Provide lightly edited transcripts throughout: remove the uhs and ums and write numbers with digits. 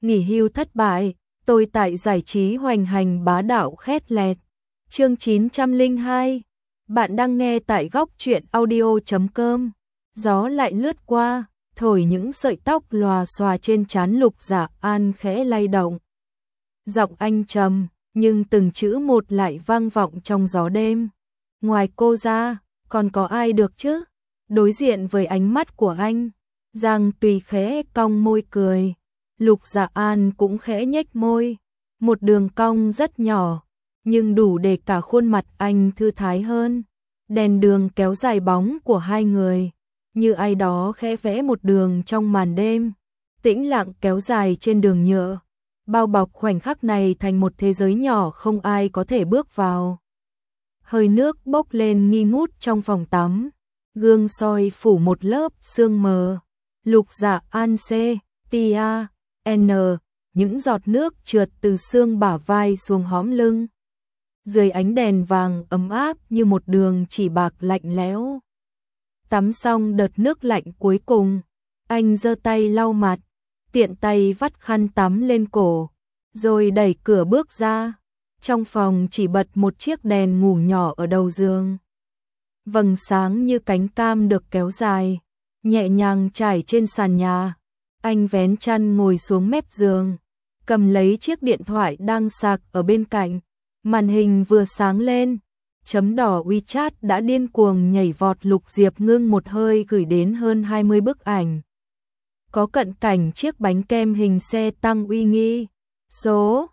nghỉ hưu thất bại, tôi tại giải trí hoành hành bá đạo khét lẹt. Chương 902. Bạn đang nghe tại góc truyện audio.com. Gió lại lướt qua, thổi những sợi tóc lòa xòa trên trán Lục Dạ An khẽ lay động. Giọng anh trầm, nhưng từng chữ một lại vang vọng trong gió đêm. Ngoài cô ra, còn có ai được chứ? Đối diện với ánh mắt của anh, Giang Tùy khẽ cong môi cười. Lục Dạ An cũng khẽ nhếch môi, một đường cong rất nhỏ, nhưng đủ để cả khuôn mặt anh thư thái hơn. Đèn đường kéo dài bóng của hai người, như ai đó khẽ vẽ một đường trong màn đêm, tĩnh lặng kéo dài trên đường nhựa, bao bọc khoảnh khắc này thành một thế giới nhỏ không ai có thể bước vào. Hơi nước bốc lên nghi ngút trong phòng tắm, gương soi phủ một lớp sương mờ. Lục Dạ An tia n, những giọt nước trượt từ xương bả vai xuống hõm lưng. Dưới ánh đèn vàng ấm áp như một đường chỉ bạc lạnh lẽo. Tắm xong đợt nước lạnh cuối cùng, anh giơ tay lau mặt, tiện tay vắt khăn tắm lên cổ, rồi đẩy cửa bước ra. Trong phòng chỉ bật một chiếc đèn ngủ nhỏ ở đầu giường. Vầng sáng như cánh cam được kéo dài, nhẹ nhàng trải trên sàn nhà. Anh vén chăn ngồi xuống mép giường, cầm lấy chiếc điện thoại đang sạc ở bên cạnh. Màn hình vừa sáng lên, chấm đỏ WeChat đã điên cuồng nhảy vọt. Lục Diệp Ngưng một hơi gửi đến hơn 20 bức ảnh. Có cận cảnh chiếc bánh kem hình xe tăng uy nghi, số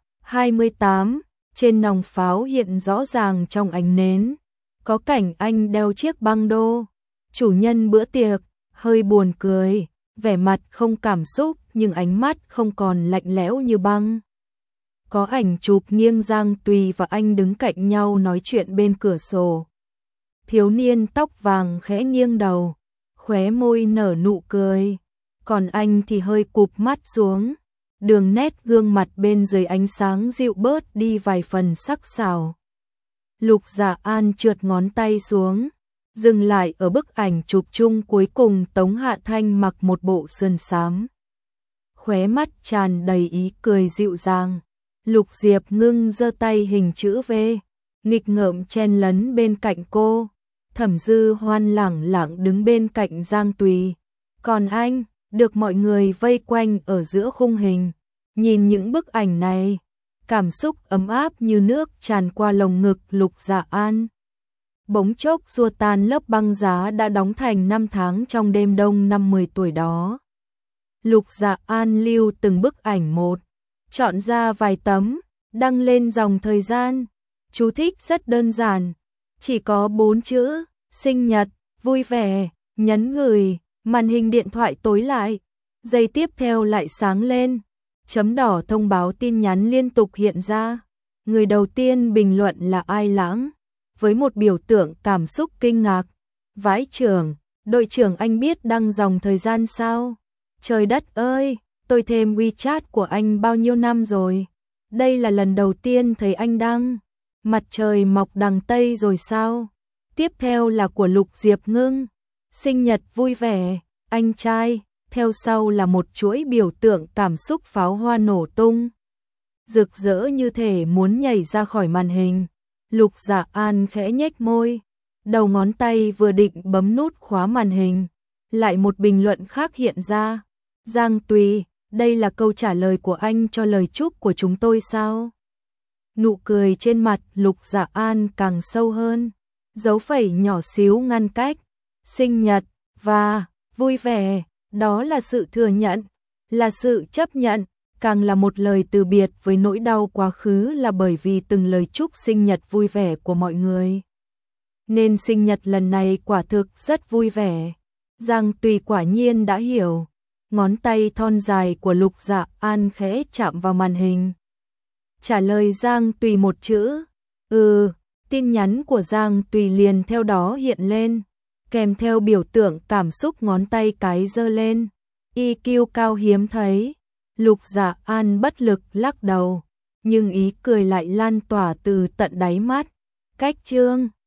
28, trên nòng pháo hiện rõ ràng trong ánh nến. Có cảnh anh đeo chiếc băng đô, chủ nhân bữa tiệc, hơi buồn cười, vẻ mặt không cảm xúc nhưng ánh mắt không còn lạnh lẽo như băng. Có ảnh chụp nghiêng Giang Tùy và anh đứng cạnh nhau nói chuyện bên cửa sổ. Thiếu niên tóc vàng khẽ nghiêng đầu, khóe môi nở nụ cười, còn anh thì hơi cụp mắt xuống. Đường nét gương mặt bên dưới ánh sáng dịu bớt đi vài phần sắc sảo. Lục Dạ An trượt ngón tay xuống, dừng lại ở bức ảnh chụp chung cuối cùng. Tống Hạ Thanh mặc một bộ sườn xám, khóe mắt tràn đầy ý cười dịu dàng. Lục Diệp Ngưng giơ tay hình chữ V, nghịch ngợm chen lấn bên cạnh cô. Thẩm Dư Hoan lẳng lặng đứng bên cạnh Giang Tùy, còn anh được mọi người vây quanh ở giữa khung hình. Nhìn những bức ảnh này, cảm xúc ấm áp như nước tràn qua lồng ngực Lục Dạ An. Bỗng chốc xua tan lớp băng giá đã đóng thành năm tháng trong đêm đông năm 10 tuổi đó. Lục Dạ An lưu từng bức ảnh một, chọn ra vài tấm, đăng lên dòng thời gian. Chú thích rất đơn giản, chỉ có 4 chữ: sinh nhật, vui vẻ, nhấn gửi. Màn hình điện thoại tối lại, giây tiếp theo lại sáng lên. Chấm đỏ thông báo tin nhắn liên tục hiện ra. Người đầu tiên bình luận là Ai Lãng, với một biểu tượng cảm xúc kinh ngạc. Vãi trưởng, đội trưởng anh biết đăng dòng thời gian sao? Trời đất ơi, tôi thêm WeChat của anh bao nhiêu năm rồi? Đây là lần đầu tiên thấy anh đăng. Mặt trời mọc đằng Tây rồi sao? Tiếp theo là của Lục Diệp Ngưng, sinh nhật vui vẻ, anh trai. Theo sau là một chuỗi biểu tượng cảm xúc pháo hoa nổ tung, rực rỡ như thể muốn nhảy ra khỏi màn hình. Lục Dạ An khẽ nhếch môi, đầu ngón tay vừa định bấm nút khóa màn hình, lại một bình luận khác hiện ra. Giang Tùy, đây là câu trả lời của anh cho lời chúc của chúng tôi sao? Nụ cười trên mặt Lục Dạ An càng sâu hơn, dấu phẩy nhỏ xíu ngăn cách. Sinh nhật và vui vẻ, đó là sự thừa nhận, là sự chấp nhận, càng là một lời từ biệt với nỗi đau quá khứ, là bởi vì từng lời chúc sinh nhật vui vẻ của mọi người. Nên sinh nhật lần này quả thực rất vui vẻ. Giang Tùy quả nhiên đã hiểu. Ngón tay thon dài của Lục Dạ An khẽ chạm vào màn hình. Trả lời Giang Tùy một chữ, tin nhắn của Giang Tùy liền theo đó hiện lên, kèm theo biểu tượng cảm xúc ngón tay cái giơ lên. EQ cao hiếm thấy. Lục Dạ An bất lực lắc đầu, nhưng ý cười lại lan tỏa từ tận đáy mắt. Cách chương